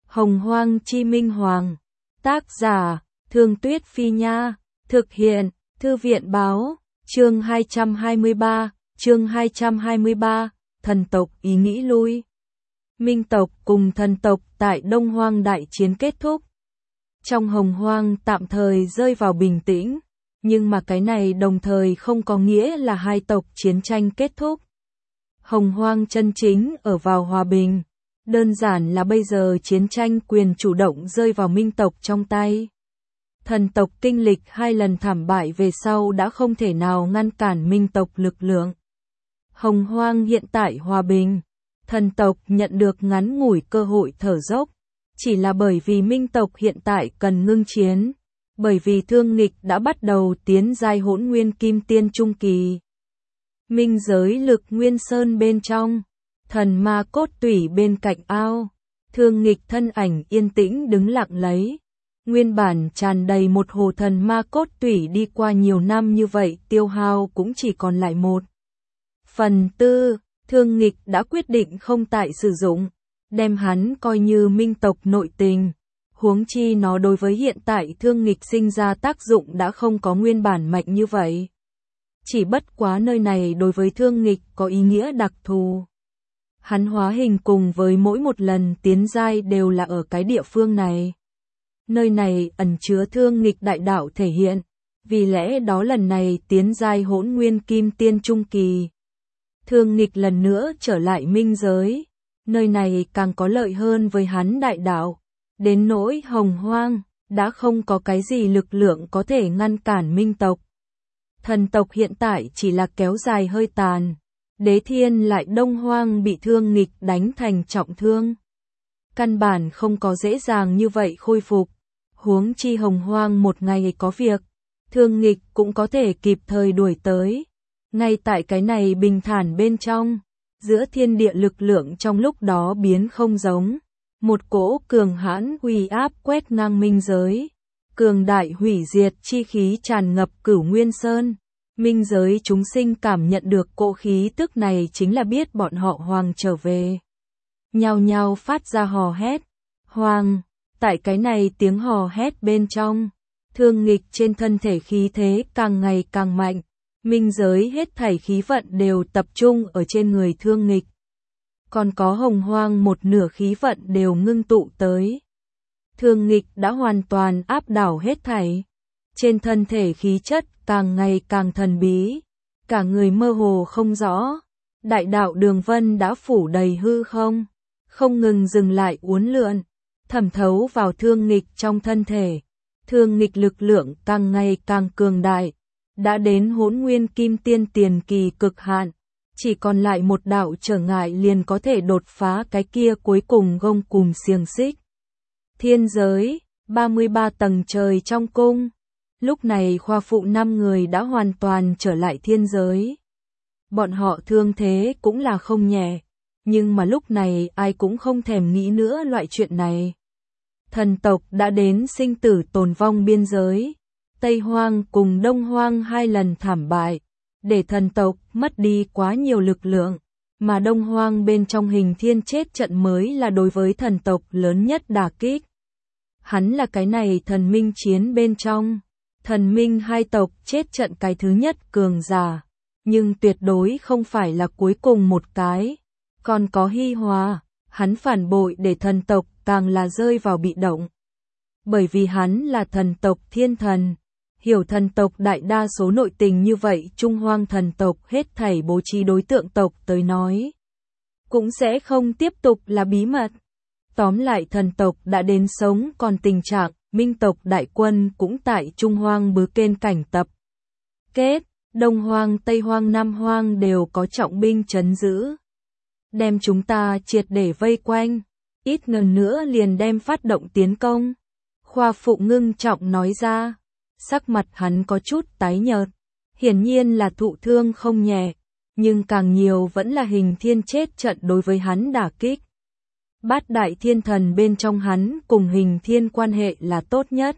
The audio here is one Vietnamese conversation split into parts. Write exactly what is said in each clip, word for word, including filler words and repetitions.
Hồng Hoang Chi Minh Hoàng. Tác giả, Thương Tuyết Phi Nha. Thực hiện, Thư viện Báo. Chương hai trăm hai mươi ba, chương hai trăm hai mươi ba, thần tộc ý nghĩ lui. Minh tộc cùng thần tộc tại Đông Hoang đại chiến kết thúc. Trong Hồng Hoang tạm thời rơi vào bình tĩnh, nhưng mà cái này đồng thời không có nghĩa là hai tộc chiến tranh kết thúc. Hồng Hoang chân chính ở vào hòa bình, đơn giản là bây giờ chiến tranh quyền chủ động rơi vào Minh tộc trong tay. Thần tộc kinh lịch hai lần thảm bại về sau đã không thể nào ngăn cản Minh tộc lực lượng. Hồng Hoang hiện tại hòa bình, thần tộc nhận được ngắn ngủi cơ hội thở dốc, chỉ là bởi vì Minh tộc hiện tại cần ngưng chiến, bởi vì Thương Nghịch đã bắt đầu tiến giai Hỗn Nguyên Kim Tiên trung kỳ. Minh giới Lực Nguyên Sơn bên trong, thần ma cốt tủy bên cạnh ao, Thương Nghịch thân ảnh yên tĩnh đứng lặng lấy. Nguyên bản tràn đầy một hồ thần ma cốt tủy đi qua nhiều năm như vậy tiêu hao cũng chỉ còn lại một phần tư. Thương Nghịch đã quyết định không tại sử dụng, đem hắn coi như Minh tộc nội tình. Huống chi nó đối với hiện tại Thương Nghịch sinh ra tác dụng đã không có nguyên bản mạnh như vậy. Chỉ bất quá nơi này đối với Thương Nghịch có ý nghĩa đặc thù. Hắn hóa hình cùng với mỗi một lần tiến giai đều là ở cái địa phương này. Nơi này ẩn chứa Thương Nghịch đại đạo thể hiện, vì lẽ đó lần này tiến giai Hỗn Nguyên Kim Tiên trung kỳ. Thương Nghịch lần nữa trở lại minh giới, nơi này càng có lợi hơn với hắn đại đạo. Đến nỗi Hồng Hoang, đã không có cái gì lực lượng có thể ngăn cản Minh tộc. Thần tộc hiện tại chỉ là kéo dài hơi tàn. Đế Thiên lại Đông Hoang bị Thương Nghịch đánh thành trọng thương. Căn bản không có dễ dàng như vậy khôi phục. Huống chi Hồng Hoang một ngày có việc, Thương Nghịch cũng có thể kịp thời đuổi tới. Ngay tại cái này bình thản bên trong, giữa thiên địa lực lượng trong lúc đó biến không giống. Một cỗ cường hãn uy áp quét ngang minh giới. Cường đại hủy diệt chi khí tràn ngập Cửu Nguyên Sơn. Minh giới chúng sinh cảm nhận được cỗ khí tức này chính là biết bọn họ Hoàng trở về. Nhao nhao phát ra hò hét. Hoàng! Tại cái này tiếng hò hét bên trong, Thương Nghịch trên thân thể khí thế càng ngày càng mạnh. Minh giới hết thảy khí vận đều tập trung ở trên người Thương Nghịch. Còn có Hồng Hoang một nửa khí vận đều ngưng tụ tới. Thương Nghịch đã hoàn toàn áp đảo hết thảy. Trên thân thể khí chất càng ngày càng thần bí. Cả người mơ hồ không rõ. Đại đạo đường vân đã phủ đầy hư không. Không ngừng dừng lại uốn lượn. Thẩm thấu vào Thương Nghịch trong thân thể. Thương Nghịch lực lượng càng ngày càng cường đại. Đã đến Hỗn Nguyên Kim Tiên tiền kỳ cực hạn. Chỉ còn lại một đạo trở ngại liền có thể đột phá cái kia cuối cùng gông cùm xiềng xích. Thiên giới, ba mươi ba tầng trời trong cung. Lúc này khoa phụ năm người đã hoàn toàn trở lại thiên giới. Bọn họ thương thế cũng là không nhẹ. Nhưng mà lúc này ai cũng không thèm nghĩ nữa loại chuyện này. Thần tộc đã đến sinh tử tồn vong biên giới. Tây Hoang cùng Đông Hoang hai lần thảm bại. Để thần tộc mất đi quá nhiều lực lượng. Mà Đông Hoang bên trong hình thiên chết trận mới là đối với thần tộc lớn nhất đả kích. Hắn là cái này thần minh chiến bên trong. Thần minh hai tộc chết trận cái thứ nhất cường giả. Nhưng tuyệt đối không phải là cuối cùng một cái. Còn có Hy Hòa, hắn phản bội để thần tộc càng là rơi vào bị động. Bởi vì hắn là thần tộc thiên thần. Hiểu thần tộc đại đa số nội tình như vậy Trung Hoang thần tộc hết thảy bố trí đối tượng tộc tới nói. Cũng sẽ không tiếp tục là bí mật. Tóm lại thần tộc đã đến sống còn tình trạng, Minh tộc đại quân cũng tại Trung Hoang bứ kên cảnh tập. Kết, Đông Hoang, Tây Hoang, Nam Hoang đều có trọng binh trấn giữ. Đem chúng ta triệt để vây quanh, ít ngần nữa liền đem phát động tiến công. Khoa phụ ngưng trọng nói ra, sắc mặt hắn có chút tái nhợt, hiển nhiên là thụ thương không nhẹ, nhưng càng nhiều vẫn là hình thiên chết trận đối với hắn đả kích. Bát đại thiên thần bên trong hắn cùng hình thiên quan hệ là tốt nhất.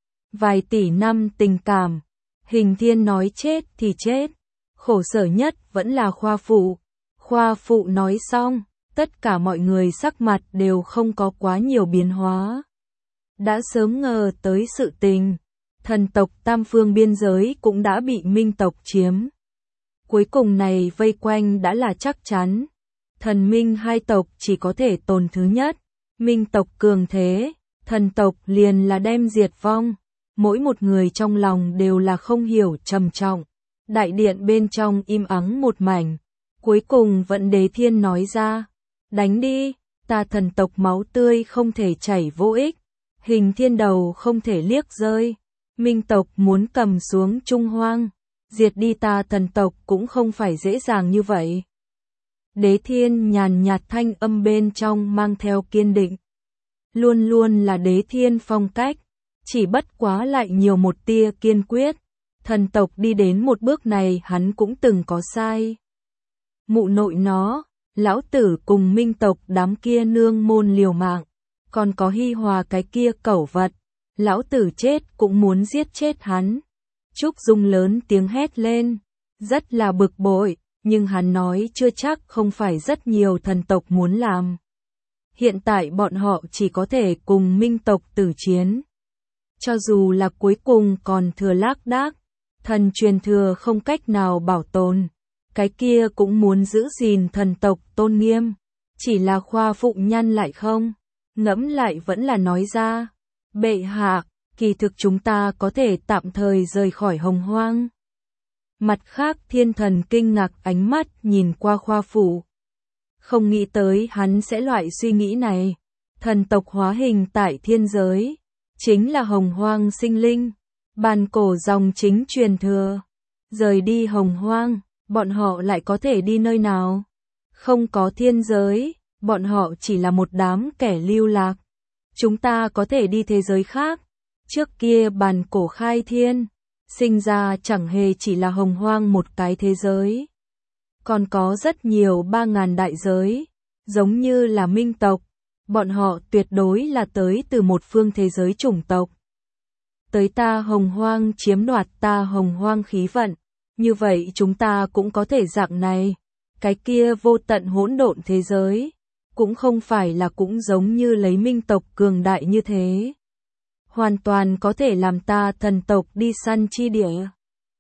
Vài tỷ năm tình cảm, hình thiên nói chết thì chết, khổ sở nhất vẫn là khoa phụ. Khoa phụ nói xong, Tất cả mọi người sắc mặt đều không có quá nhiều biến hóa. Đã sớm ngờ tới sự tình, thần tộc Tam Phương biên giới cũng đã bị Minh tộc chiếm. Cuối cùng này vây quanh đã là chắc chắn. Thần Minh hai tộc chỉ có thể tồn thứ nhất. Minh tộc cường thế, thần tộc liền là đem diệt vong. Mỗi một người trong lòng đều là không hiểu trầm trọng. Đại điện bên trong im ắng một mảnh. Cuối cùng Vận Đế Thiên nói ra, đánh đi, ta thần tộc máu tươi không thể chảy vô ích. Hình Thiên đầu không thể liếc rơi. Minh tộc muốn cầm xuống Trung Hoang, diệt đi ta thần tộc cũng không phải dễ dàng như vậy. Đế Thiên nhàn nhạt thanh âm bên trong mang theo kiên định. Luôn luôn là Đế Thiên phong cách, chỉ bất quá lại nhiều một tia kiên quyết. Thần tộc đi đến một bước này hắn cũng từng có sai. Mụ nội nó, lão tử cùng Minh tộc đám kia nương môn liều mạng, còn có Hi Hòa cái kia cẩu vật, lão tử chết cũng muốn giết chết hắn. Trúc Dung lớn tiếng hét lên, rất là bực bội, nhưng hắn nói chưa chắc không phải rất nhiều thần tộc muốn làm. Hiện tại bọn họ chỉ có thể cùng Minh tộc tử chiến. Cho dù là cuối cùng còn thừa lác đác, thần truyền thừa không cách nào bảo tồn, cái kia cũng muốn giữ gìn thần tộc tôn nghiêm. Chỉ là Khoa Phụng Nhăn lại không, ngẫm lại vẫn là nói ra, bệ hạ, kỳ thực chúng ta có thể tạm thời rời khỏi Hồng Hoang. Mặt khác Thiên Thần kinh ngạc ánh mắt nhìn qua Khoa Phụ. Không nghĩ tới hắn sẽ loại suy nghĩ này. Thần tộc hóa hình tại thiên giới, chính là Hồng Hoang sinh linh, bàn cổ dòng chính truyền thừa. Rời đi Hồng Hoang, bọn họ lại có thể đi nơi nào? Không có thiên giới, bọn họ chỉ là một đám kẻ lưu lạc. Chúng ta có thể đi thế giới khác. Trước kia bàn cổ khai thiên, sinh ra chẳng hề chỉ là Hồng Hoang một cái thế giới. Còn có rất nhiều ba ngàn đại giới, giống như là Minh tộc, bọn họ tuyệt đối là tới từ một phương thế giới chủng tộc. Tới ta Hồng Hoang chiếm đoạt ta Hồng Hoang khí vận, như vậy chúng ta cũng có thể dạng này. Cái kia vô tận hỗn độn thế giới, cũng không phải là cũng giống như lấy Minh tộc cường đại như thế. Hoàn toàn có thể làm ta thần tộc đi săn chi địa.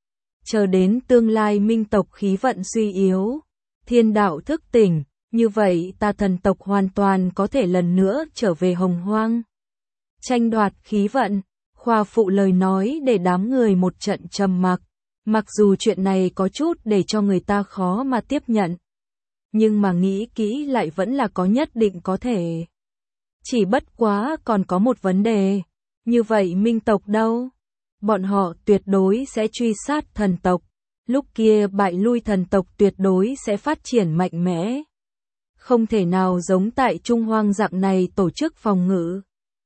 Chờ đến tương lai Minh tộc khí vận suy yếu, thiên đạo thức tỉnh, như vậy ta thần tộc hoàn toàn có thể lần nữa trở về Hồng Hoang. Tranh đoạt khí vận, Khoa Phụ lời nói để đám người một trận trầm mặc, mặc dù chuyện này có chút để cho người ta khó mà tiếp nhận. Nhưng mà nghĩ kỹ lại vẫn là có nhất định có thể. Chỉ bất quá còn có một vấn đề, như vậy Minh tộc đâu? Bọn họ tuyệt đối sẽ truy sát thần tộc, lúc kia bại lui thần tộc tuyệt đối sẽ phát triển mạnh mẽ. Không thể nào giống tại Trung Hoang dạng này tổ chức phòng ngự.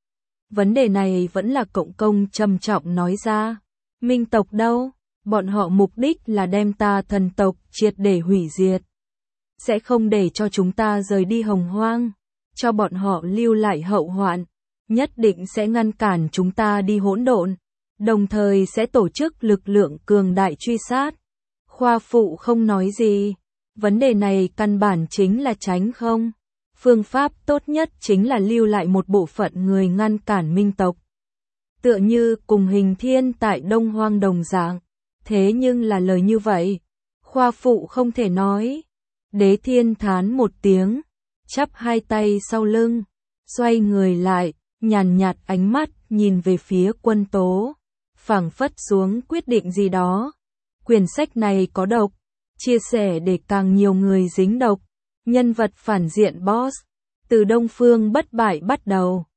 Vấn đề này vẫn là Cộng Công trầm trọng nói ra. Minh tộc đâu? Bọn họ mục đích là đem ta thần tộc triệt để hủy diệt. Sẽ không để cho chúng ta rời đi Hồng Hoang, cho bọn họ lưu lại hậu hoạn, nhất định sẽ ngăn cản chúng ta đi hỗn độn, đồng thời sẽ tổ chức lực lượng cường đại truy sát. Khoa Phụ không nói gì, vấn đề này căn bản chính là tránh không. Phương pháp tốt nhất chính là lưu lại một bộ phận người ngăn cản Minh tộc. Tựa như cùng Hình Thiên tại Đông Hoang đồng dạng, thế nhưng là lời như vậy, Khoa Phụ không thể nói. Đế Thiên thán một tiếng, chắp hai tay sau lưng, xoay người lại, nhàn nhạt ánh mắt nhìn về phía Quân Tố, phảng phất xuống quyết định gì đó. Quyển sách này có độc, chia sẻ để càng nhiều người dính độc. Nhân vật phản diện boss, từ Đông Phương bất bại bắt đầu.